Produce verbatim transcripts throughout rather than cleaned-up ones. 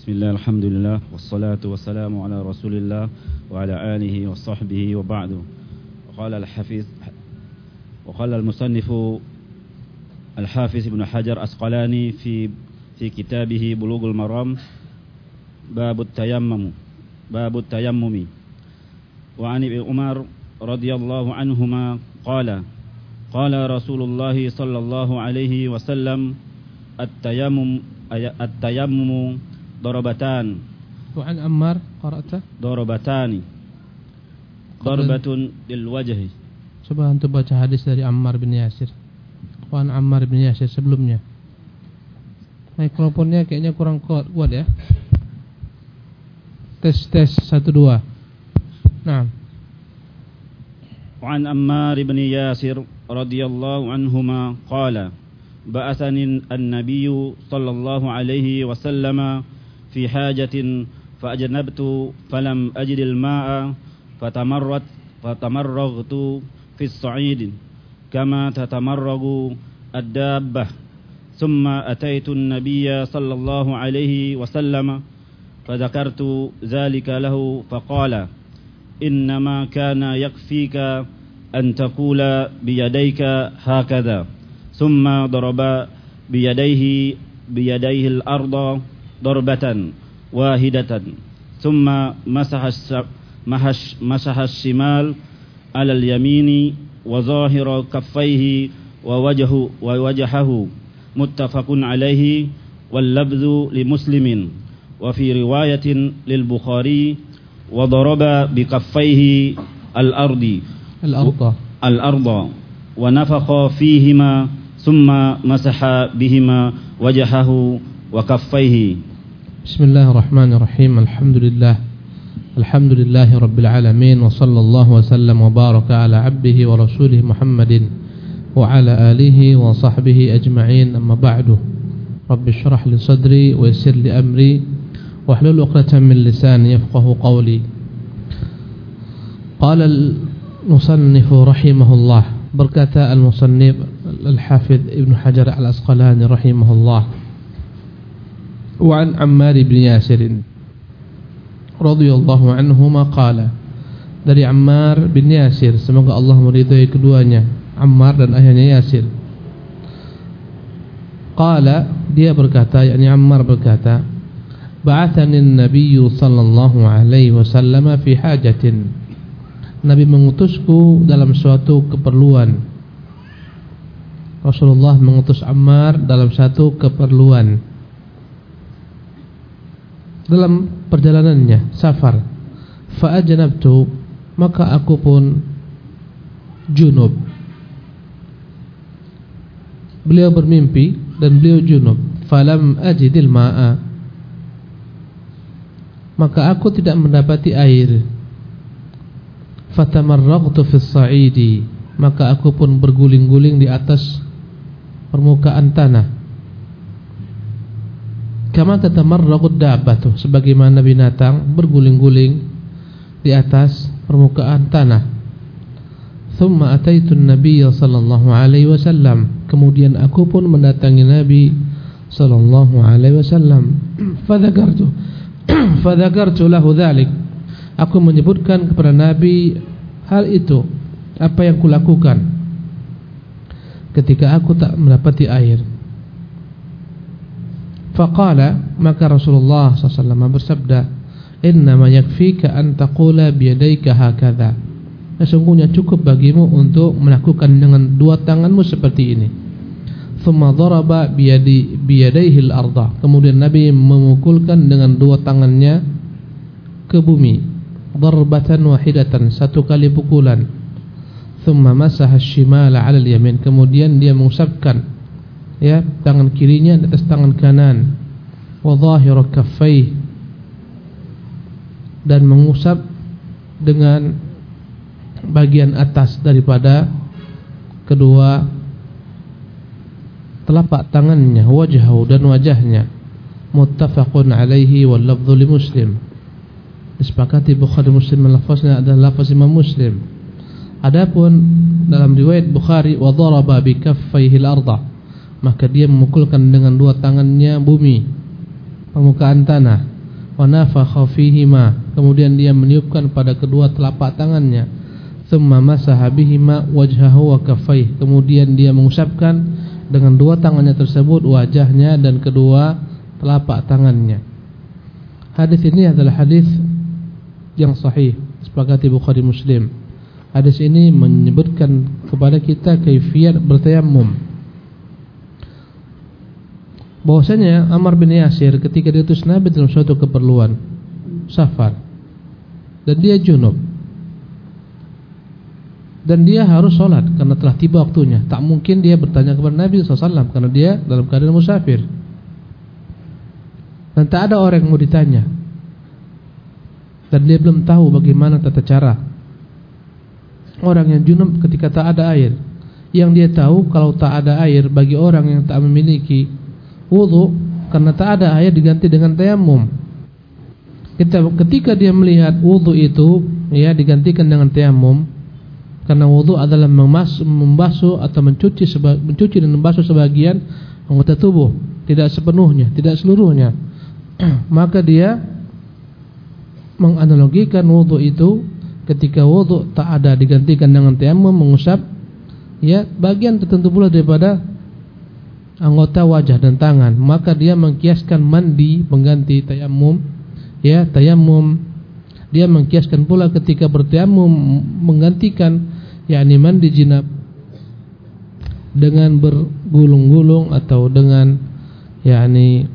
Bismillah, alhamdulillah, wassalatu wassalamu ala rasulillah wa ala alihi wa sahbihi wa ba'du. Wa qala al-hafiz wa qala al-musannifu al-hafiz ibn Hajar Asqalani fi fi kitabihi Bulughul Maram babut tayammum babut tayammumi wa an Ibn Umar radhiyallahu anhuma qala qala Rasulullah sallallahu alaihi wasallam at-tayammum at-tayammum darabatan. Wa an Ammar qara'ta darabatani darbatun lil wajhi. Coba untuk baca hadis dari Ammar bin Yasir. Wa an Ammar bin Yasir sebelumnya. Mikrofonnya kayaknya kurang kuat, kuat ya. Tes tes satu dua. Naam. Wa an Ammar bin Yasir radhiyallahu anhuma qala ba'athani an-nabiy sallallahu alaihi wasallam في حاجة فأجنبت فلم أجد الماء فتمرت فتمرغت في الصعيد كما تتمرغ الدابة ثم أتيت النبي صلى الله عليه وسلم فذكرت ذلك له فقال إنما كان يكفيك أن تقول بيديك هكذا ثم ضرب بيديه بيديه الأرض ضربة واحدة ثم مسح مسح مسح الشمال على اليمين وظاهر كفيه ووجهه ووجهه متفق عليه واللفظ لمسلم وفي رواية للبخاري وضرب بكفيه الأرض الأرض الأرض ونفخ فيهما ثم مسح بهما وجهه وكفيه. بسم الله الرحمن الرحيم. الحمد لله الحمد لله رب العالمين وصلى الله وسلم وبارك على عبده ورسوله محمد وعلى آله وصحبه أجمعين. أما بعد رب اشرح لي صدري ويسر لي أمري واحلل عقدة من لساني يفقه قولي. قال المصنف رحمه الله berkata المصنف الحافظ ابن حجر الأسقلاني رحمه الله وعن عمار بن ياسر رضي الله عنهما قال dari Ammar bin Yasir, semoga Allah meridhai keduanya, Ammar dan ayahnya Yasir. Qala, dia berkata, yakni Ammar berkata, ba'athani an-nabiy sallallahu alaihi wasallam fi hajatin, Nabi mengutusku dalam suatu keperluan. Rasulullah mengutus Ammar dalam satu keperluan dalam perjalanannya, safar. Fa'ajnabtu, maka aku pun junub. Beliau bermimpi dan beliau junub. Falam ajidil ma'a, maka aku tidak mendapati air. Fatamarragtu fis sa'idi, maka aku pun berguling-guling di atas permukaan tanah. Kama tatamarragud dabbatu, sebagaimana binatang berguling-guling di atas permukaan tanah. Thumma ataitu an-nabiy sallallahu alaihi wasallam, kemudian aku pun mendatangi Nabi sallallahu alaihi wasallam. Fadzakartu fadzakartu lahu dzalik, aku menyebutkan kepada Nabi hal itu, apa yang kulakukan ketika aku tak mendapati air. Faqala, maka Rasulullah sallallahu alaihi wasallam bersabda, innama yakfika an taqula biyadayka hakadha, sesungguhnya cukup bagimu untuk melakukan dengan dua tanganmu seperti ini. Thumma daraba biyadi biyadayhi al-ardha, kemudian Nabi memukulkan dengan dua tangannya ke bumi, darbatan wahidatan, satu kali pukulan. Thumma masaha ash-shimala 'ala al-yamin, kemudian dia mengusapkan, ya, tangan kirinya di atas tangan kanan, wa dhahiru kaffayhi, dan mengusap dengan bagian atas daripada kedua telapak tangannya, wajhahu, dan wajahnya. Muttafaqun alaihi wal lafdhu li Muslim, disepakati Bukhari Muslim, lafaznya adalah lafaz Imam Muslim. Adapun dalam riwayat Bukhari, wa daraba bi kaffayhi al-ardha, maka dia memukulkan dengan dua tangannya bumi, permukaan tanah. wa nafakha fihima, kemudian dia meniupkan pada kedua telapak tangannya, thumma masaha bihima wajhahu wa kaffayh, kemudian dia mengusapkan dengan dua tangannya tersebut wajahnya dan kedua telapak tangannya. Hadis ini adalah hadis yang sahih, sepakati Bukhari Muslim. Hadis ini menyebutkan kepada kita kaifiat bertayammum. Bahwasanya Ammar bin Yasir ketika diutus Nabi dalam suatu keperluan safar dan dia junub dan dia harus sholat karena telah tiba waktunya, tak mungkin dia bertanya kepada Nabi shallallahu alaihi wasallam karena dia dalam keadaan musafir dan tak ada orang yang mau ditanya, dan dia belum tahu bagaimana tata cara orang yang junub ketika tak ada air. Yang dia tahu kalau tak ada air bagi orang yang tak memiliki wudu, karena tak ada air diganti dengan tayammum. Ketika dia melihat wudu itu ya digantikan dengan tayammum, karena wudu adalah membasuh atau mencuci mencuci dan membasuh sebagian anggota tubuh, tidak sepenuhnya, tidak seluruhnya. Maka dia menganalogikan wudu itu, ketika wudu tak ada digantikan dengan tayammum, mengusap ya bagian tertentu pula daripada anggota wajah dan tangan. Maka dia mengkiaskan mandi mengganti tayammum, ya tayammum. Dia mengkiaskan pula ketika bertayammum menggantikan yakni mandi jinab dengan bergulung-gulung atau dengan yakni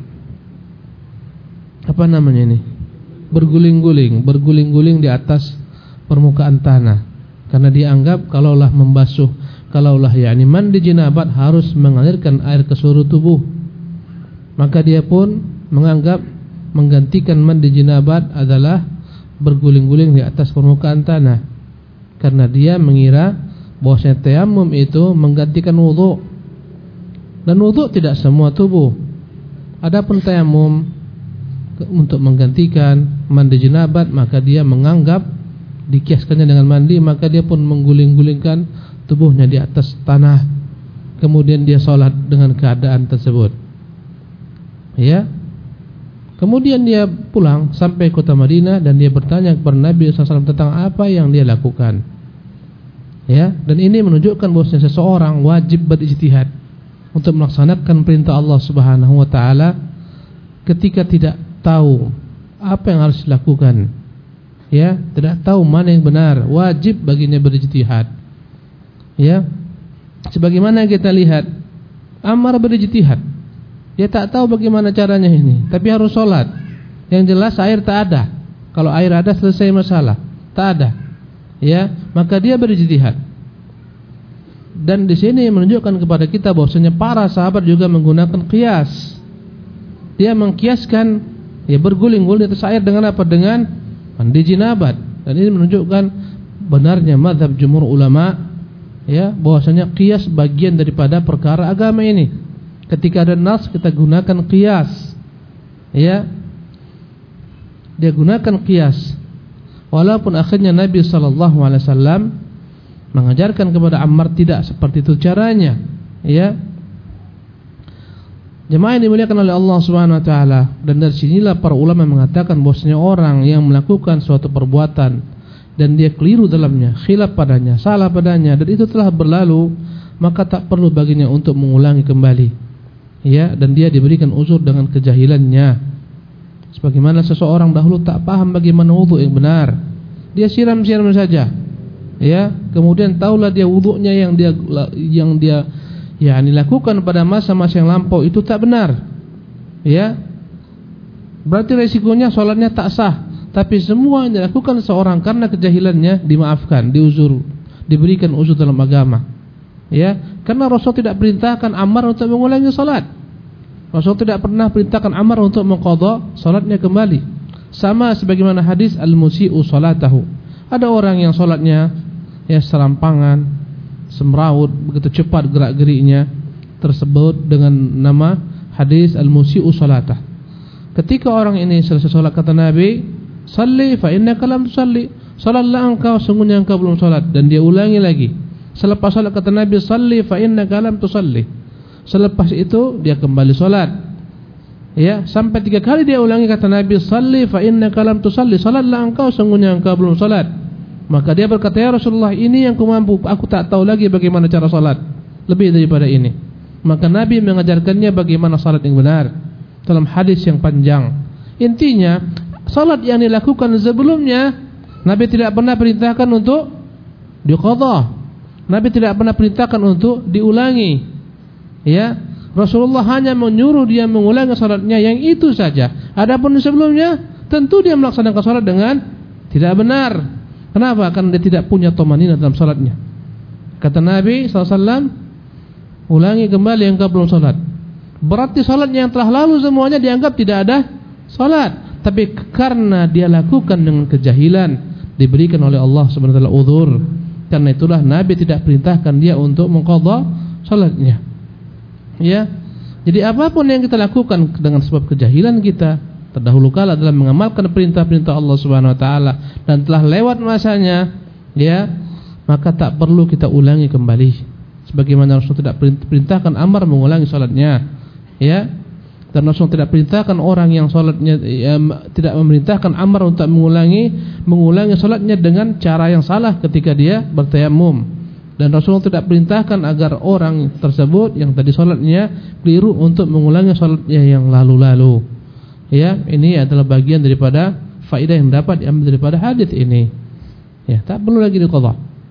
apa namanya ini, berguling-guling, berguling-guling di atas permukaan tanah, karena dianggap kalaulah membasuh, kalaulah yakni mandi jinabat harus mengalirkan air ke seluruh tubuh. Maka dia pun menganggap menggantikan mandi jinabat adalah berguling-guling di atas permukaan tanah, karena dia mengira bahwasanya tayammum itu menggantikan wudu, dan wudu tidak semua tubuh. Adapun tayammum untuk menggantikan mandi jinabat, maka dia menganggap dikiaskannya dengan mandi, maka dia pun mengguling-gulingkan tubuhnya di atas tanah, kemudian dia sholat dengan keadaan tersebut. Ya, kemudian dia pulang sampai kota Madinah dan dia bertanya kepada Nabi shallallahu alaihi wasallam tentang apa yang dia lakukan. Ya, dan ini menunjukkan bahwasanya seseorang wajib berijtihad untuk melaksanakan perintah Allah Subhanahu wa taala ketika tidak tahu apa yang harus dilakukan. Ya, tidak tahu mana yang benar, wajib baginya berijtihad. Ya, sebagaimana kita lihat Ammar berijtihad, dia tak tahu bagaimana caranya ini, tapi harus sholat. Yang jelas air tak ada. Kalau air ada selesai masalah, tak ada. Ya, maka dia berijtihad. Dan di sini menunjukkan kepada kita bahwasanya para sahabat juga menggunakan qiyas. Dia mengkiaskan ya berguling-guling di atas air dengan apa? Dengan mandi jinabat. Dan ini menunjukkan benarnya mazhab jumhur ulama ya bahwasanya qiyas bagian daripada perkara agama ini. Ketika ada nas kita gunakan qiyas. Ya. Dia gunakan qiyas. Walaupun akhirnya Nabi sallallahu alaihi wasallam mengajarkan kepada Ammar tidak seperti itu caranya. Ya. Jemaah yang dimuliakan oleh Allah Subhanahu wa taala, dan dari sinilah para ulama mengatakan bahwasanya orang yang melakukan suatu perbuatan dan dia keliru dalamnya, khilaf padanya, salah padanya, dan itu telah berlalu, maka tak perlu baginya untuk mengulangi kembali. Ya, dan dia diberikan uzur dengan kejahilannya. Sebagaimana seseorang dahulu tak paham bagaimana wudu yang benar, dia siram-siram saja. Ya, kemudian tahulah dia wudunya yang dia yang dia ya dilakukan pada masa-masa yang lampau itu tak benar. Ya, berarti resikonya sholatnya tak sah. Tapi semua yang dilakukan seorang karena kejahilannya dimaafkan, diuzur, diberikan uzur dalam agama. Ya, karena Rasul tidak perintahkan Ammar untuk mengulangi sholat. Rasul tidak pernah perintahkan Ammar untuk mengqadha sholatnya kembali. Sama sebagaimana hadis al-musii'u sholatahu. Ada orang yang sholatnya ya serampangan, semrawut, begitu cepat gerak-geriknya, tersebut dengan nama hadis al-musii'u salatah. Ketika orang ini selesai salat, kata Nabi, "Shalli fa innaka lam tusalli." Salatlah engkau, sungguhnya engkau belum salat. Dan dia ulangi lagi. Selepas salat kata Nabi, "Shalli fa innaka lam tusalli." Selepas itu dia kembali salat. Ya, sampai tiga kali dia ulangi kata Nabi, "Shalli fa innaka lam tusalli." Salatlah engkau, sungguhnya engkau belum salat. Maka dia berkata, "Ya Rasulullah, ini yang ku mampu, aku tak tahu lagi bagaimana cara salat lebih daripada ini." Maka Nabi mengajarkannya bagaimana salat yang benar dalam hadis yang panjang. Intinya, salat yang dilakukan sebelumnya Nabi tidak pernah perintahkan untuk diqadha. Nabi tidak pernah perintahkan untuk diulangi. Ya, Rasulullah hanya menyuruh dia mengulangi salatnya yang itu saja. Adapun sebelumnya, tentu dia melaksanakan salat dengan tidak benar. Kenapa? Karena dia tidak punya tumanina dalam salatnya. Kata Nabi sallallahu alaihi wasallam, ulangi kembali engkau belum salat. Berarti salat yang telah lalu semuanya dianggap tidak ada salat. Tapi karena dia lakukan dengan kejahilan, diberikan oleh Allah subhanahu wa taala uzur. Karena itulah Nabi tidak perintahkan dia untuk mengqadha salatnya. Ya. Jadi apapun yang kita lakukan dengan sebab kejahilan kita, terdahulu kala dalam mengamalkan perintah-perintah Allah Subhanahu wa taala dan telah lewat masanya, ya, maka tak perlu kita ulangi kembali. Sebagaimana Rasul tidak perintahkan Ammar mengulangi salatnya, ya. Dan Rasul tidak perintahkan orang yang salatnya ya, tidak memerintahkan Ammar untuk mengulangi mengulangi salatnya dengan cara yang salah ketika dia bertayamum. Dan Rasul tidak perintahkan agar orang tersebut yang tadi salatnya keliru untuk mengulangi salatnya yang lalu-lalu. Ya, ini adalah bagian daripada faedah yang dapat diambil daripada hadis ini. Ya, tak perlu lagi diqadha.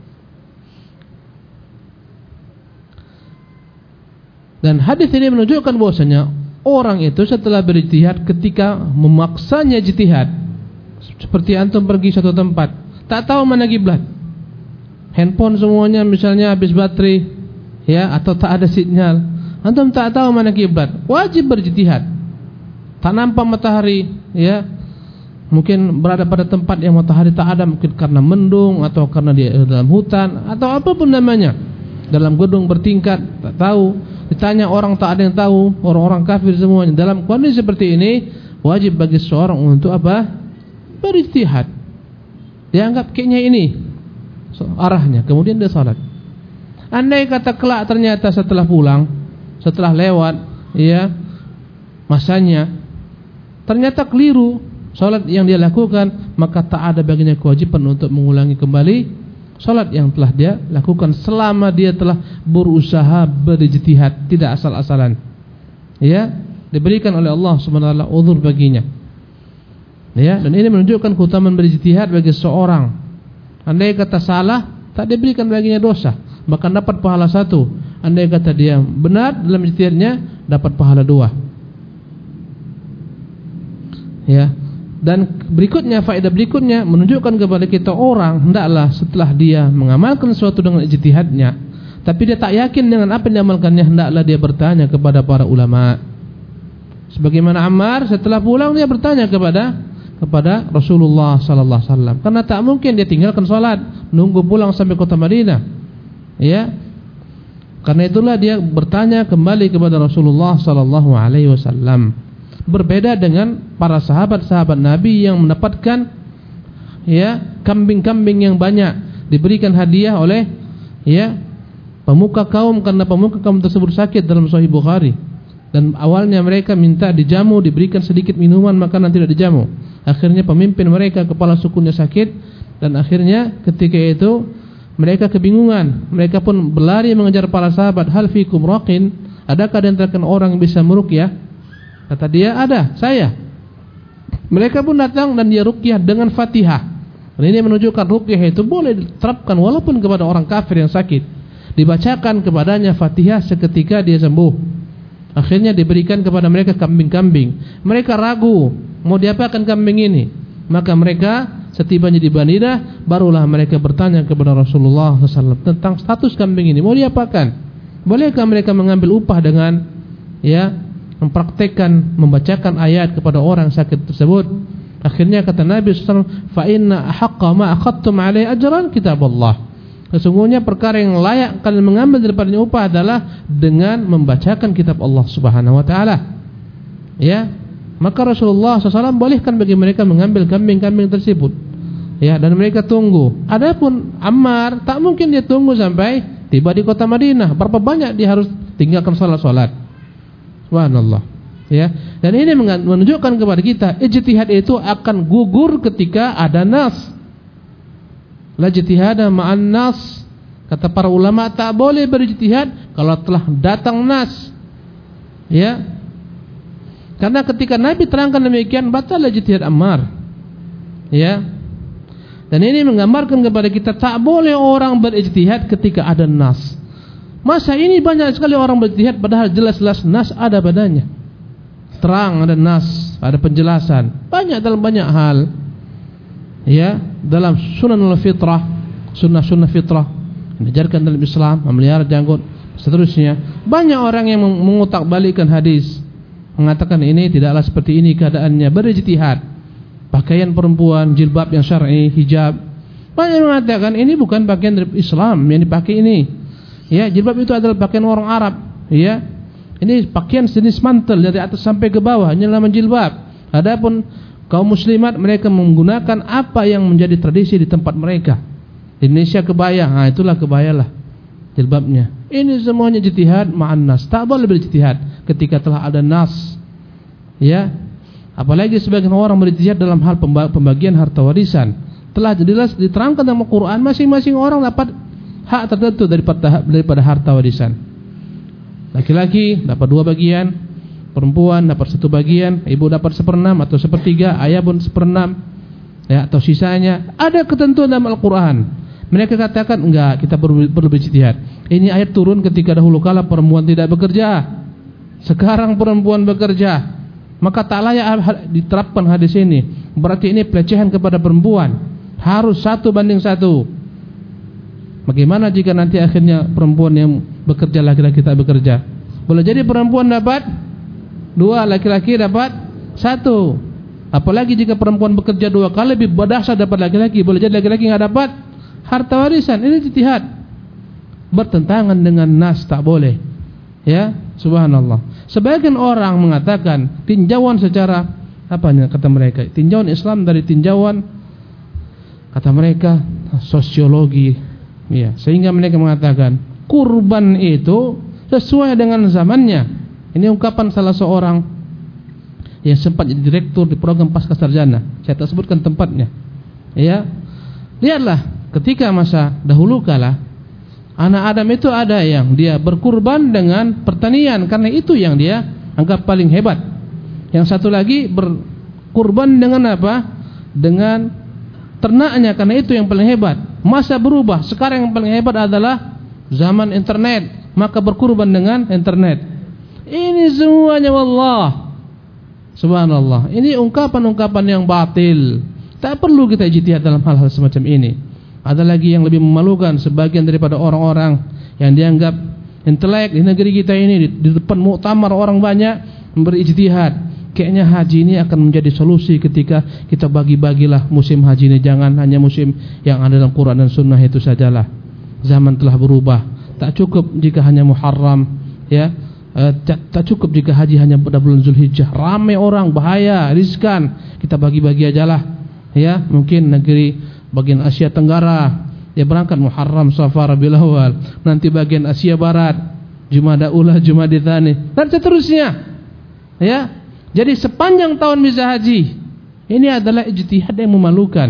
Dan hadis ini menunjukkan bahwasanya orang itu setelah berijtihad, ketika memaksanya ijtihad, seperti antum pergi suatu tempat, tak tahu mana kiblat, handphone semuanya misalnya habis baterai, ya, atau tak ada sinyal, antum tak tahu mana kiblat, wajib berijtihad. Tak nampak matahari, ya, mungkin berada pada tempat yang matahari tak ada, mungkin karena mendung atau karena dia dalam hutan atau apapun namanya, dalam gedung bertingkat, tak tahu. Ditanya orang tak ada yang tahu, orang-orang kafir semuanya. Dalam kondisi seperti ini, wajib bagi seorang untuk apa? Berijtihad. Dianggap kayaknya ini so, arahnya, kemudian dia salat. Andai kata kelak ternyata setelah pulang, setelah lewat, ya, masanya, ternyata keliru salat yang dia lakukan, maka tak ada baginya kewajiban untuk mengulangi kembali salat yang telah dia lakukan selama dia telah berusaha berijtihad, tidak asal-asalan. Ya, diberikan oleh Allah Subhanahu wa taala uzur baginya. Ya, dan ini menunjukkan keutamaan berijtihad bagi seorang. Andai kata salah, tak diberikan baginya dosa, bahkan dapat pahala satu. Andai kata dia benar dalam ijtihadnya, dapat pahala dua. Ya. Dan berikutnya, faedah berikutnya menunjukkan kepada kita orang hendaklah setelah dia mengamalkan sesuatu dengan ijtihadnya, tapi dia tak yakin dengan apa yang diamalkannya, hendaklah dia bertanya kepada para ulama. Sebagaimana Ammar setelah pulang dia bertanya kepada kepada Rasulullah sallallahu alaihi wasallam, karena tak mungkin dia tinggalkan salat nunggu pulang sampai kota Madinah. Ya. Karena itulah dia bertanya kembali kepada Rasulullah sallallahu alaihi wasallam. Berbeda dengan para sahabat-sahabat Nabi yang mendapatkan, ya, kambing-kambing yang banyak, diberikan hadiah oleh, ya, pemuka kaum, karena pemuka kaum tersebut sakit dalam Sahih Bukhari. Dan awalnya mereka minta dijamu, diberikan sedikit minuman, makanan tidak dijamu. Akhirnya pemimpin mereka, kepala sukunya sakit, dan akhirnya ketika itu mereka kebingungan. Mereka pun berlari mengejar para sahabat, "Hal fikum raqin?" Adakah di antara orang yang bisa meruqyah? Kata dia, "Ada, saya." Mereka pun datang dan dia ruqyah dengan Fatihah. Dan ini menunjukkan ruqyah itu boleh diterapkan walaupun kepada orang kafir yang sakit. Dibacakan kepadanya Fatihah seketika dia sembuh. Akhirnya diberikan kepada mereka kambing-kambing. Mereka ragu mau diapakan kambing ini. Maka mereka setibanya di Madinah, barulah mereka bertanya kepada Rasulullah sallallahu alaihi wasallam tentang status kambing ini, mau diapakan? Bolehkah mereka mengambil upah dengan, ya, mempraktekkan membacakan ayat kepada orang sakit tersebut? Akhirnya kata Nabi sallallahu alaihi wasallam, "Fa inna ahaqqa ma akhadtum alaihi ajran kitabullah." Sesungguhnya perkara yang layak kalian mengambil daripadanya upah adalah dengan membacakan kitab Allah Subhanahu wa taala. Ya, maka Rasulullah sallallahu alaihi wasallam bolehkan bagi mereka mengambil kambing-kambing tersebut. Ya, dan mereka tunggu. Adapun Ammar tak mungkin dia tunggu sampai tiba di kota Madinah. Berapa banyak dia harus tinggalkan salat-salat. Subhanallah. Ya. Dan ini menunjukkan kepada kita ijtihad itu akan gugur ketika ada nas. La ijtihada ma'an nas. Kata para ulama, tak boleh berijtihad kalau telah datang nas. Ya. Karena ketika Nabi terangkan demikian, batal ijtihad Ammar. Ya. Dan ini menggambarkan kepada kita tak boleh orang berijtihad ketika ada nas. Masa ini banyak sekali orang berijtihad padahal jelas-jelas nas ada padanya. Terang, ada nas, ada penjelasan. Banyak dalam banyak hal. Ya, dalam sunanul fitrah, sunnah-sunnah fitrah diajarkan dalam Islam, memelihara janggut, seterusnya. Banyak orang yang mengutak-balikkan hadis, mengatakan ini tidaklah seperti ini keadaannya, berijtihad. Pakaian perempuan, jilbab yang syar'i, hijab. Banyak yang mengatakan ini bukan pakaian dari Islam yang dipakai ini. Ya, jilbab itu adalah pakaian orang Arab. Ya, ini pakaian jenis mantel dari atas sampai ke bawah, ini namanya jilbab. Adapun kaum muslimat, mereka menggunakan apa yang menjadi tradisi di tempat mereka. Di Indonesia kebaya, nah itulah kebayalah jilbabnya. Ini semuanya ijtihad ma'an nas. Tak boleh berijtihad ketika telah ada nas. Ya. Apalagi sebagian orang berijtihad dalam hal pembagian harta warisan. Telah jelas diterangkan dalam Al-Qur'an, masing-masing orang dapat hak tertentu daripada daripada harta warisan. Laki-laki dapat dua bagian, perempuan dapat satu bagian, ibu dapat seperenam atau sepertiga, ayah pun seperenam, ya, atau sisanya. Ada ketentuan dalam Al-Quran. Mereka katakan enggak, kita perlu, perlu berijtihad. Ini ayat turun ketika dahulu kala perempuan tidak bekerja. Sekarang perempuan bekerja, maka tak layak diterapkan hadis ini. Berarti ini pelecehan kepada perempuan. Harus satu banding satu. Bagaimana jika nanti akhirnya perempuan yang bekerja, laki-laki tak bekerja? Boleh jadi perempuan dapat dua, laki-laki dapat satu. Apalagi jika perempuan bekerja dua kali, lebih berdahsyat dapat laki-laki. Boleh jadi laki-laki enggak dapat harta warisan. Ini ijtihad. Bertentangan dengan nas, tak boleh. Ya, subhanallah. Sebagian orang mengatakan tinjauan secara apanya kata mereka? Tinjauan Islam dari tinjauan kata mereka sosiologi. Ya, sehingga mereka mengatakan kurban itu sesuai dengan zamannya. Ini ungkapan salah seorang yang sempat jadi direktur di program pasca sarjana. Saya tak sebutkan tempatnya. Ya, lihatlah ketika masa dahulu kala, anak Adam itu ada yang dia berkurban dengan pertanian karena itu yang dia anggap paling hebat. Yang satu lagi berkurban dengan apa? Dengan ternaknya karena itu yang paling hebat. Masa berubah, sekarang yang paling hebat adalah zaman internet, maka berkurban dengan internet. Ini semuanya wallah, subhanallah. Ini ungkapan-ungkapan yang batil. Tak perlu kita ijtihad dalam hal-hal semacam ini. Ada lagi yang lebih memalukan, sebagian daripada orang-orang yang dianggap intelek di negeri kita ini, di, di depan muktamar orang banyak memberi ijtihad. Kayaknya haji ini akan menjadi solusi ketika kita bagi-bagilah musim haji ini. Jangan hanya musim yang ada dalam Quran dan Sunnah itu sajalah. Zaman telah berubah. Tak cukup jika hanya Muharram, ya. E, tak, tak cukup jika haji hanya pada bulan Zulhijjah. Ramai orang, bahaya, riskan. Kita bagi-bagi ajalah. Ya, mungkin negeri bagian Asia Tenggara, dia berangkat Muharram, Safar, Rabiul Awal. Nanti bagian Asia Barat, Jumada Ula, Jumada Tsani, dan seterusnya. Ya. Jadi sepanjang tahun bisa haji. Ini adalah ijtihad yang memalukan.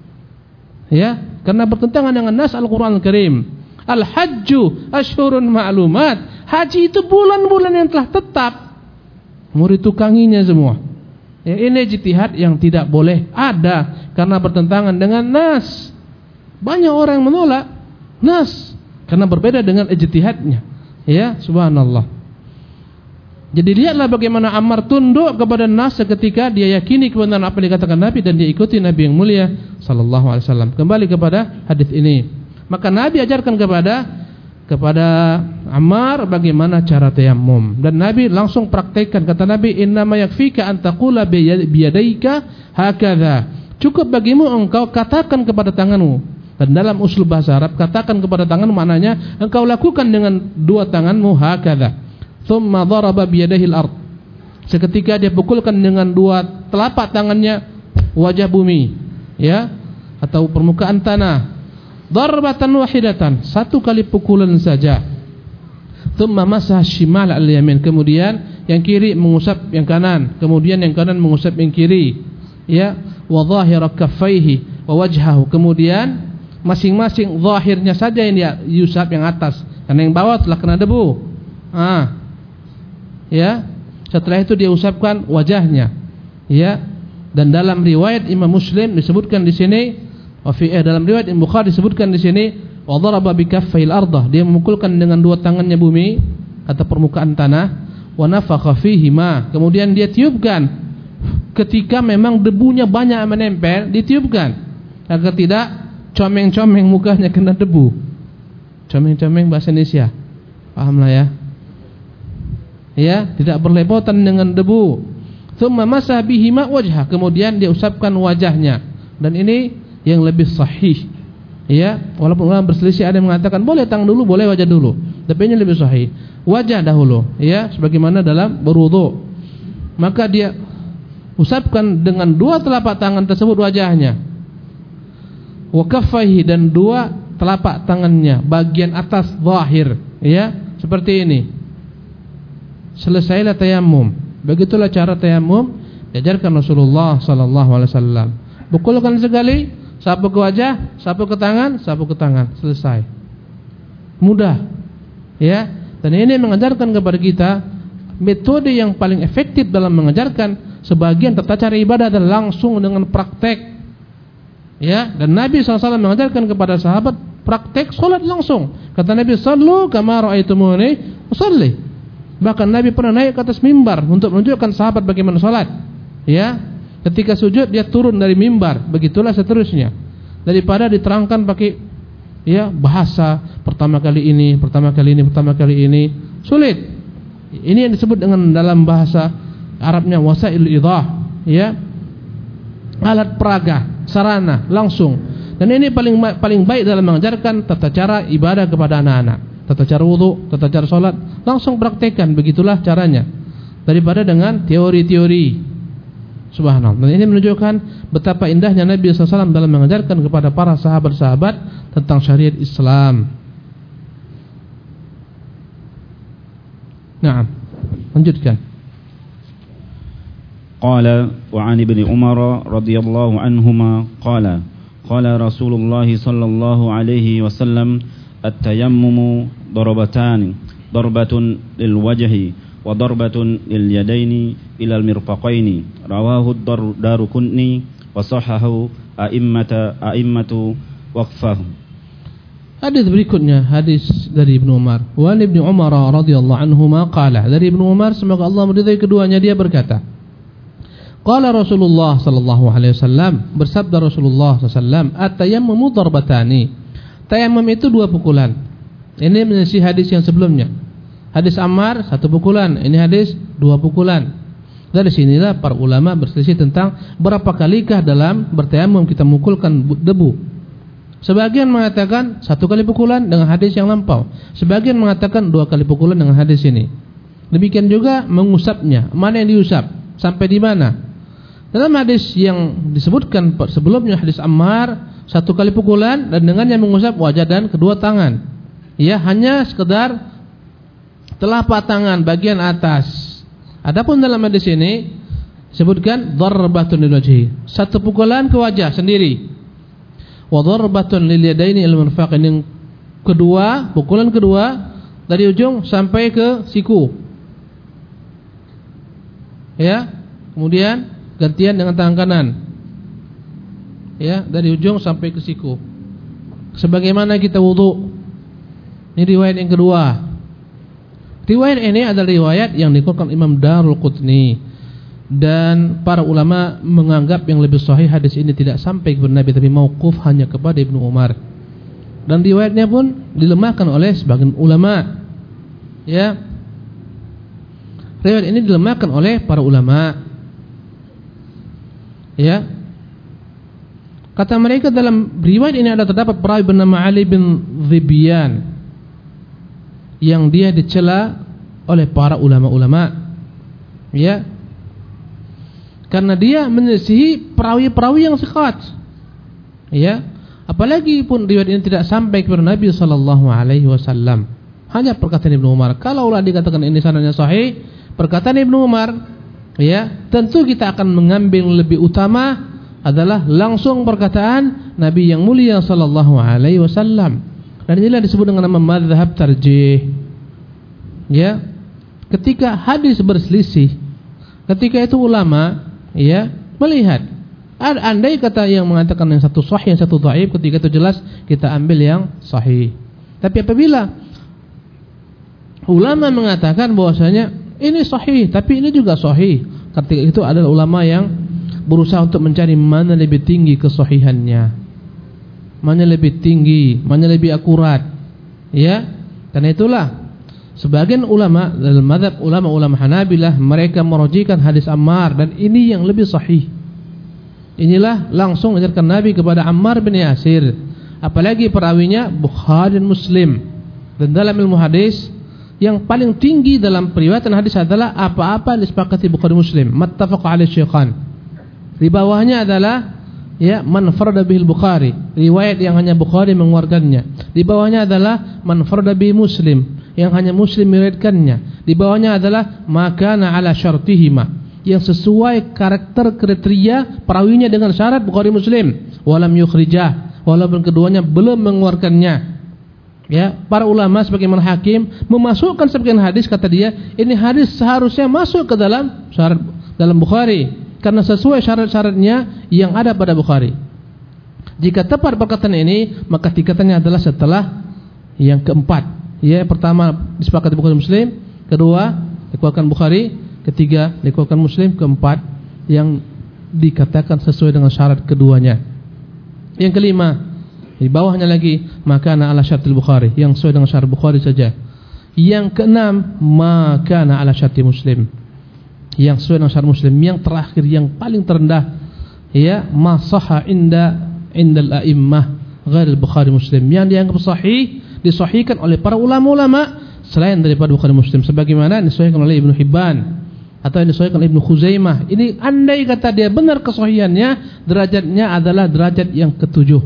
Ya, karena bertentangan dengan nas Al-Qur'an Al-Karim. Al-hajju asyhurun ma'lumat. Haji itu bulan-bulan yang telah tetap. Murid tukanginya semua. Ya, ini ijtihad yang tidak boleh ada karena bertentangan dengan nas. Banyak orang yang menolak nas karena berbeda dengan ijtihadnya. Ya, subhanallah. Jadi lihatlah bagaimana Ammar tunduk kepada nas ketika dia yakini kebenaran apa yang dikatakan Nabi dan dia ikuti Nabi yang mulia sallallahu alaihi wasallam. Kembali kepada hadis ini. Maka Nabi ajarkan kepada kepada Ammar bagaimana cara tayammum dan Nabi langsung praktekkan. Kata Nabi, "Innama yakfika an taqula biyadaika hakadha." Cukup bagimu engkau katakan kepada tanganmu. Dan dalam usul bahasa Arab, katakan kepada tanganmu maknanya engkau lakukan dengan dua tanganmu hakadha. Thumma daraba biyadaihi al-ard. Seketika dia pukulkan dengan dua telapak tangannya wajah bumi, ya, atau permukaan tanah. Darbatan wahidatan, satu kali pukulan saja. Thumma masaha shimal al-yamin, kemudian yang kiri mengusap yang kanan, kemudian yang kanan mengusap yang kiri, ya, wa dhahira kaffaihi wa wajhahu, kemudian masing-masing zahirnya saja yang dia diusap yang atas, karena yang bawah telah kena debu. Ah. Ya. Setelah itu dia usapkan wajahnya. Ya. Dan dalam riwayat Imam Muslim disebutkan di sini, wa fi eh, dalam riwayat Imam Bukhari disebutkan di sini, wa daraba bi kaffayil ardah, dia memukulkan dengan dua tangannya bumi atau permukaan tanah, wa nafakha fihi ma, kemudian dia tiupkan ketika memang debunya banyak menempel, ditiupkan agar tidak comeng-comeng mukanya kena debu. Comeng-comeng bahasa Indonesia, pahamlah ya. Ya, tidak berlepotan dengan debu. Tsumma masah bihi ma wajha, kemudian dia usapkan wajahnya. Dan ini yang lebih sahih. Ya, walaupun ulama berselisih, ada yang mengatakan boleh tangan dulu, boleh wajah dulu. Tapi ini lebih sahih. Wajah dahulu, ya, sebagaimana dalam berwudu. Maka dia usapkan dengan dua telapak tangan tersebut wajahnya. Wa kaffaihi, dan dua telapak tangannya bagian atas zahir, ya, seperti ini. Selesailah tayammum. Begitulah cara tayammum diajarkan Rasulullah sallallahu alaihi wasallam. Pukulkan sekali, sapu ke wajah, sapu ke tangan, sapu ke tangan, selesai. Mudah. Ya, dan ini mengajarkan kepada kita metode yang paling efektif dalam mengajarkan sebagian tata cara ibadah adalah langsung dengan praktek. Ya, dan Nabi sallallahu alaihi wasallam mengajarkan kepada sahabat praktek salat langsung. Kata Nabi, "Shallu kama ra'aitumuni usalli." Bahkan Nabi pernah naik ke atas mimbar untuk menunjukkan sahabat bagaimana salat. Ya, ketika sujud dia turun dari mimbar, begitulah seterusnya. Daripada diterangkan pakai ya bahasa pertama kali ini, pertama kali ini, pertama kali ini, sulit. Ini yang disebut dengan dalam bahasa Arabnya wasail idah, ya. Alat peraga, sarana, langsung. Dan ini paling paling baik dalam mengajarkan tata cara ibadah kepada anak-anak. Tata cara wudu, tata cara salat, langsung praktekkan, begitulah caranya. Daripada dengan teori-teori. Subhanallah. Dan ini menunjukkan betapa indahnya Nabi sallallahu alaihi wasallam dalam mengajarkan kepada para sahabat-sahabat tentang syariat Islam. Naam. Lanjutkan. Qala wa 'an ibni Umar radhiyallahu anhuma qala qala Rasulullah sallallahu alaihi wasallam at-tayammumu darbatani darbatun lil wajhi wa darbatun lil yadaini ila al mirfaqaini rawahu ad-Daruqutni wa sahahahu a'immata a'immatu waqfahu. Hadis berikutnya hadis dari Ibnu Umar. Wa Ibnu Umar radhiyallahu anhuma qala, dari Ibnu Umar semoga Allah meridai keduanya, dia berkata, qala Rasulullah sallallahu alaihi wasallam, bersabda Rasulullah sallallahu alaihi wasallam, at-tayammumu darbatani. Tayammum itu dua pukulan. Ini menyisi hadis yang sebelumnya. Hadis Ammar satu pukulan, ini hadis dua pukulan. Dari sinilah para ulama berselisih tentang berapa kalikah dalam bertayamum kita memukulkan debu. Sebagian mengatakan satu kali pukulan dengan hadis yang lampau. Sebagian mengatakan dua kali pukulan dengan hadis ini. Demikian juga mengusapnya, mana yang diusap, sampai di mana. Dalam hadis yang disebutkan sebelumnya, hadis Ammar, satu kali pukulan dan dengannya mengusap wajah dan kedua tangan. Ya, hanya sekedar telapak tangan bagian atas. Adapun dalam hadis ini disebutkan darbatun lil wajhi, satu pukulan ke wajah sendiri. Wa darbatun lil yadaini ila mirfaqain, yang kedua, pukulan kedua dari ujung sampai ke siku. Ya, kemudian gantian dengan tangan kanan. Ya, dari ujung sampai ke siku. Sebagaimana kita wudu. Ini riwayat yang kedua. Riwayat ini adalah riwayat yang dikeluarkan Imam Daruqutni, dan para ulama menganggap yang lebih sahih hadis ini tidak sampai kepada Nabi, tapi mauquf hanya kepada Ibnu Umar. Dan riwayatnya pun dilemahkan oleh sebagian ulama. Ya. Riwayat ini dilemahkan oleh para ulama. Ya. Kata mereka dalam riwayat ini ada terdapat perawi bernama Ali bin Dhibyan yang dia dicela oleh para ulama-ulama. Ya. Karena dia menyelisihi perawi-perawi yang siqat. Ya. Apalagi pun riwayat ini tidak sampai kepada Nabi sallallahu alaihi wasallam. Hanya perkataan Ibnu Umar. Kalau ulah dikatakan ini sanadnya sahih, perkataan Ibnu Umar, ya, tentu kita akan mengambil lebih utama adalah langsung perkataan Nabi yang mulia sallallahu alaihi wasallam. Dan inilah disebut dengan nama mazhab tarjih. Ya, ketika hadis berselisih, ketika itu ulama, ya, melihat andai kata yang mengatakan yang satu sahih, yang satu dhaif, ketika itu jelas kita ambil yang sahih. Tapi apabila ulama mengatakan bahwasanya ini sahih, tapi ini juga sahih, ketika itu adalah ulama yang berusaha untuk mencari mana lebih tinggi kesahihannya, mana lebih tinggi, mana lebih akurat. Ya, karena itulah sebagian ulama dalam mazhab ulama-ulama Hanabilah mereka merujikan hadis Ammar, dan ini yang lebih sahih. Inilah langsung ajarkan Nabi kepada Ammar bin Yasir, apalagi perawinya Bukhari dan Muslim. Dan dalam ilmu hadis yang paling tinggi dalam periwayatan hadis adalah apa-apa yang disepakati Bukhari Muslim, muttafaq alaihi syaikhan. Di bawahnya adalah ya man farada bihil Bukhari, riwayat yang hanya Bukhari mengeluarkannya. Di bawahnya adalah man farada bihi Muslim, yang hanya Muslim meriwayatkannya. Di bawahnya adalah makana ala syartihima, yang sesuai karakter kriteria perawinya dengan syarat Bukhari Muslim, walam yukhrijah, walaupun keduanya belum mengeluarkannya. Ya, para ulama sebagaimana Hakim memasukkan sebagian hadis, kata dia, ini hadis seharusnya masuk ke dalam syarat dalam Bukhari karena sesuai syarat-syaratnya yang ada pada Bukhari. Jika tepat perkataan ini, maka tingkatannya adalah setelah yang keempat. Ya, pertama disepakati Bukhari Muslim, kedua dikeluarkan Bukhari, ketiga dikeluarkan Muslim, keempat yang dikatakan sesuai dengan syarat keduanya. Yang kelima, di bawahnya lagi makana ala syartil Bukhari, yang sesuai dengan syarat Bukhari saja. Yang keenam, makana ala syartil Muslim, yang sesuai dengan syarat Muslim. Yang terakhir, yang paling terendah, ya, ma sahha inda indal a'immah ghairil Bukhari Muslim, yang dianggap sahih, disahihkan oleh para ulama-ulama selain daripada Bukhari Muslim, sebagaimana disahihkan oleh Ibnu Hibban atau yang disahihkan oleh Ibnu Khuzaimah. Ini andai kata dia benar kesahihannya, derajatnya adalah derajat yang ketujuh.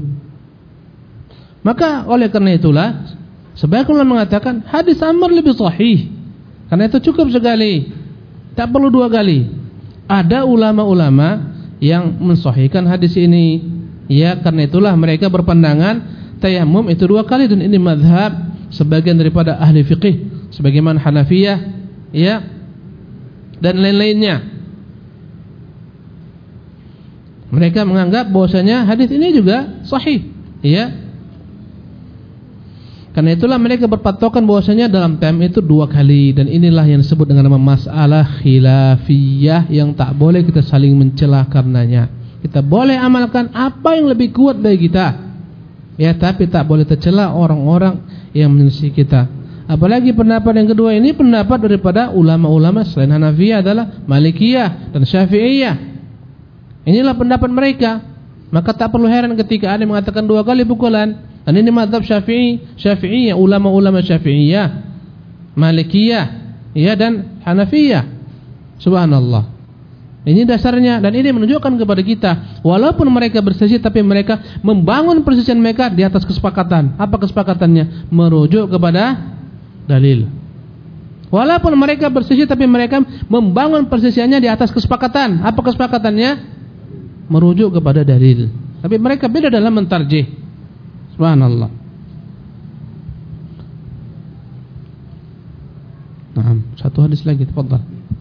Maka oleh karena itulah sebagian ulama mengatakan hadis Ammar lebih sahih, karena itu cukup sekali, tak perlu dua kali. Ada ulama-ulama yang mensahihkan hadis ini, ya, karena itulah mereka berpandangan tayamum itu dua kali, dan ini mazhab sebagian daripada ahli fiqih sebagaimana Hanafiyah, ya, dan lain-lainnya. Mereka menganggap bahwasanya hadis ini juga sahih, ya. Karena itulah mereka berpatokan bahwasanya dalam tayamum itu dua kali, dan inilah yang disebut dengan nama masalah khilafiyah yang tak boleh kita saling mencela karenanya. Kita boleh amalkan apa yang lebih kuat dari kita, ya, tapi tak boleh tercela orang-orang yang menyelisih kita. Apalagi pendapat yang kedua ini pendapat daripada ulama-ulama selain Hanafiyah adalah Malikiyah dan Syafi'iyah. Inilah pendapat mereka. Maka tak perlu heran ketika ada yang mengatakan dua kali pukulan. Dan ini mazhab Syafi'i, Syafi'iyah, ulama-ulama Syafi'iyah, Malikiyah, ya, dan Hanafiyah. Subhanallah. Ini dasarnya, dan ini menunjukkan kepada kita walaupun mereka berselisih tapi mereka membangun perselisihan mereka di atas kesepakatan. Apa kesepakatannya? Merujuk kepada dalil. Walaupun mereka berselisih tapi mereka membangun perselisihannya di atas kesepakatan. Apa kesepakatannya? Merujuk kepada dalil. Tapi mereka beda dalam mentarjih. Subhanallah. Nah, satu hadis lagi, tafadhal.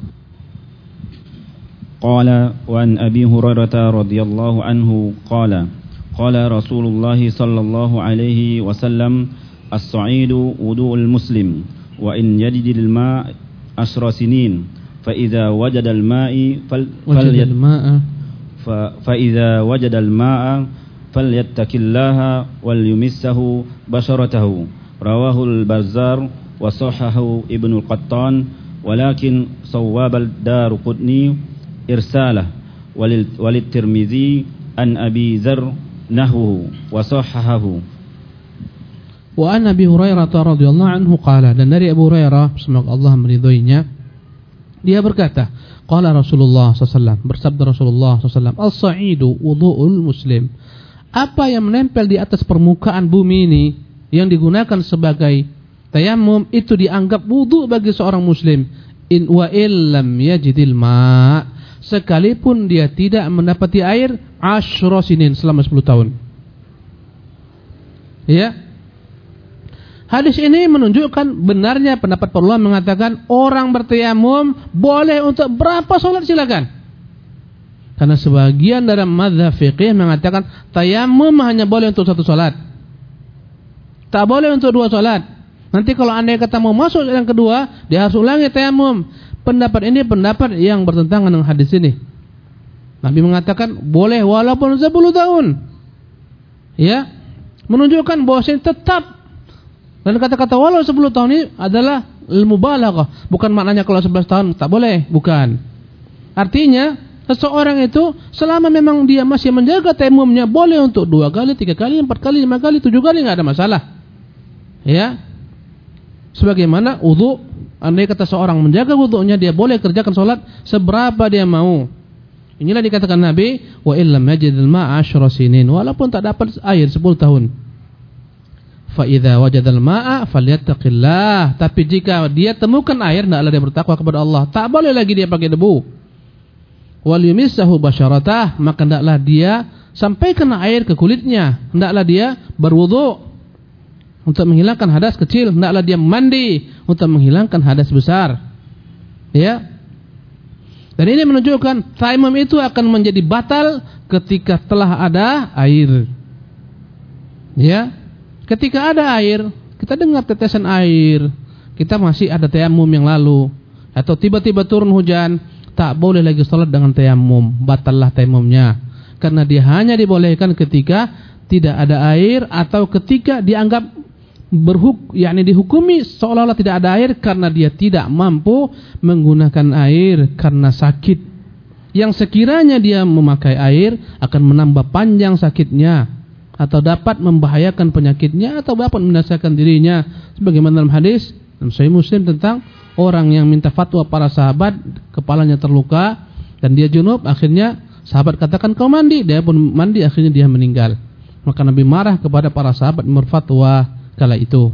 Qala wa an Abi Hurairah radhiyallahu anhu qala qala Rasulullah sallallahu alaihi wasallam as-sa'idu wudu'ul muslim wa in yajidil ma' ashra sinin fa idza wajada al-ma'i fal ma'a fa idza wajada al-ma'a falyattaqillaha wal yumissahu basharatahu. Rawahul Bazzar wa sahahahu Ibnu Qattan, walakin sawwab ad-Darqutni irsalah walil walid Tirmizi an Abi Dzar nahwu wa sahahahu. Wa an Abi Hurairah radhiyallahu anhu qala, dan dari Abu Hurairah semoga Allah meridhoinya, dia berkata, qala Rasulullah sallallahu alaihi wasallam, bersabda Rasulullah sallallahu alaihi wasallam, as-sa'idu wudu'ul muslim. Apa yang menempel di atas permukaan bumi ini yang digunakan sebagai tayamum itu dianggap wudu bagi seorang muslim. in wa illam yajidil ma, sekalipun dia tidak mendapati air asyra sinin, selama sepuluh tahun. Ya. Hadis ini menunjukkan benarnya pendapat para ulama mengatakan orang bertayamum boleh untuk berapa salat silakan. Karena sebagian dalam mazhab fikih mengatakan tayamum hanya boleh untuk satu salat. Tak boleh untuk dua salat. Nanti kalau andai kata mau masuk yang kedua, dia harus ulangi tayamum. Pendapat ini pendapat yang bertentangan dengan hadis ini. Nabi mengatakan boleh walaupun sepuluh tahun. Ya. Menunjukkan bahwasanya tetap. Dan kata-kata walau sepuluh tahun ini adalah al-mubalaghah. Bukan maknanya kalau sebelas tahun tak boleh, bukan. Artinya seseorang itu selama memang dia masih menjaga tayamumnya boleh untuk dua kali, tiga kali, empat kali, lima kali, tujuh kali, enggak ada masalah. Ya. Sebagaimana wudu, andai kata seorang menjaga wudunya, dia boleh kerjakan salat seberapa dia mau. Inilah dikatakan Nabi, wa illam yajidil ma'a asyra sinin, walaupun tak dapat air sepuluh tahun. Fa idza wajadal ma'a falyattaqillah, tapi jika dia temukan air, hendaklah dia bertakwa kepada Allah. Tak boleh lagi dia pakai debu. Wal yumissahu basyaratah, maka hendaklah dia sampaikan air ke kulitnya, hendaklah dia berwudu untuk menghilangkan hadas kecil, hendaklah dia mandi untuk menghilangkan hadas besar. Ya. Dan ini menunjukkan tayamum itu akan menjadi batal ketika telah ada air. Ya. Ketika ada air, kita dengar tetesan air, kita masih ada tayamum yang lalu, atau tiba-tiba turun hujan, tak boleh lagi salat dengan tayamum, batallah tayamumnya. Karena dia hanya dibolehkan ketika tidak ada air atau ketika dianggap berhuk, yakni dihukumi seolah-olah tidak ada air karena dia tidak mampu menggunakan air karena sakit. Yang sekiranya dia memakai air akan menambah panjang sakitnya, atau dapat membahayakan penyakitnya, atau dapat membinasakan dirinya, sebagaimana dalam hadis dalam Sahih Muslim tentang orang yang minta fatwa para sahabat, kepalanya terluka dan dia junub, akhirnya sahabat katakan kau mandi, dia pun mandi, akhirnya dia meninggal. Maka Nabi marah kepada para sahabat berfatwa kala itu.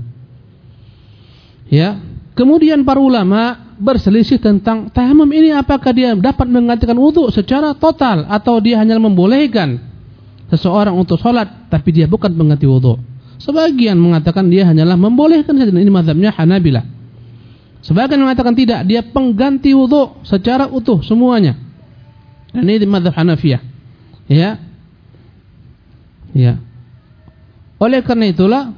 Ya, kemudian para ulama berselisih tentang tayamum ini, apakah dia dapat menggantikan wudu secara total atau dia hanya membolehkan seseorang untuk sholat tapi dia bukan pengganti wudu. Sebagian mengatakan dia hanyalah membolehkan saja, ini mazhabnya Hanabilah. Sebagian mengatakan tidak, dia pengganti wudu secara utuh semuanya. Dan ini mazhab Hanafiyah. Ya. Ya. Oleh karena itulah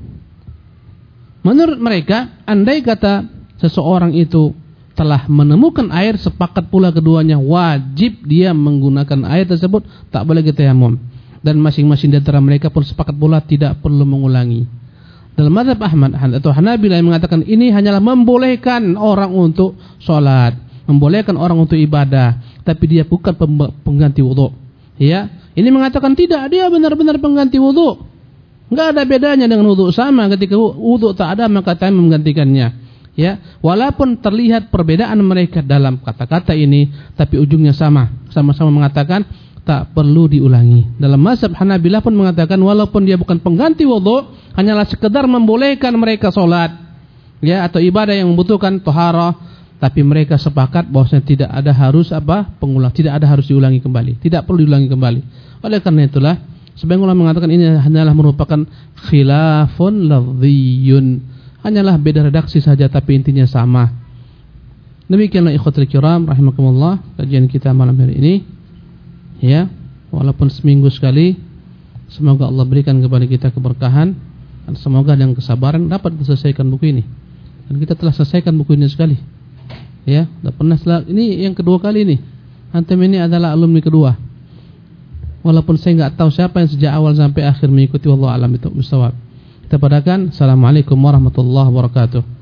menurut mereka, andai kata seseorang itu telah menemukan air, sepakat pula keduanya wajib dia menggunakan air tersebut, tak boleh tayamum. Dan masing-masing di antara mereka pun sepakat pula tidak perlu mengulangi. Dalam mazhab Ahmad atau Hanabilah yang mengatakan ini hanyalah membolehkan orang untuk sholat, membolehkan orang untuk ibadah, tapi dia bukan pengganti wudu. Ya, ini mengatakan tidak, dia benar-benar pengganti wudu. Enggak ada bedanya dengan wudu, sama ketika wudu tak ada maka tayamum menggantikannya. Ya, walaupun terlihat perbedaan mereka dalam kata-kata ini, tapi ujungnya sama, sama-sama mengatakan tak perlu diulangi. Dalam mazhab Hanabilah pun mengatakan walaupun dia bukan pengganti wudu, hanyalah sekedar membolehkan mereka sholat, ya, atau ibadah yang membutuhkan taharah, tapi mereka sepakat bahwasanya tidak ada harus apa pengulang, tidak ada harus diulangi kembali, tidak perlu diulangi kembali. Oleh karena itulah sebagian ulama mengatakan ini hanyalah merupakan khilafun lafziyyun, hanyalah beda redaksi saja tapi intinya sama. Demikianlah ikhwatul kiram rahimakumullah kajian kita malam hari ini. Ya, walaupun seminggu sekali, semoga Allah berikan kepada kita keberkahan dan semoga dengan kesabaran dapat selesaikan buku ini. Dan kita telah selesaikan buku ini sekali. Ya, sudah pernah ini yang kedua kali ini. Antum ini adalah alumni kedua. Walaupun saya enggak tahu siapa yang sejak awal sampai akhir mengikuti, wallahu alam itu bisawab. Kita padakan. Assalamualaikum warahmatullahi wabarakatuh.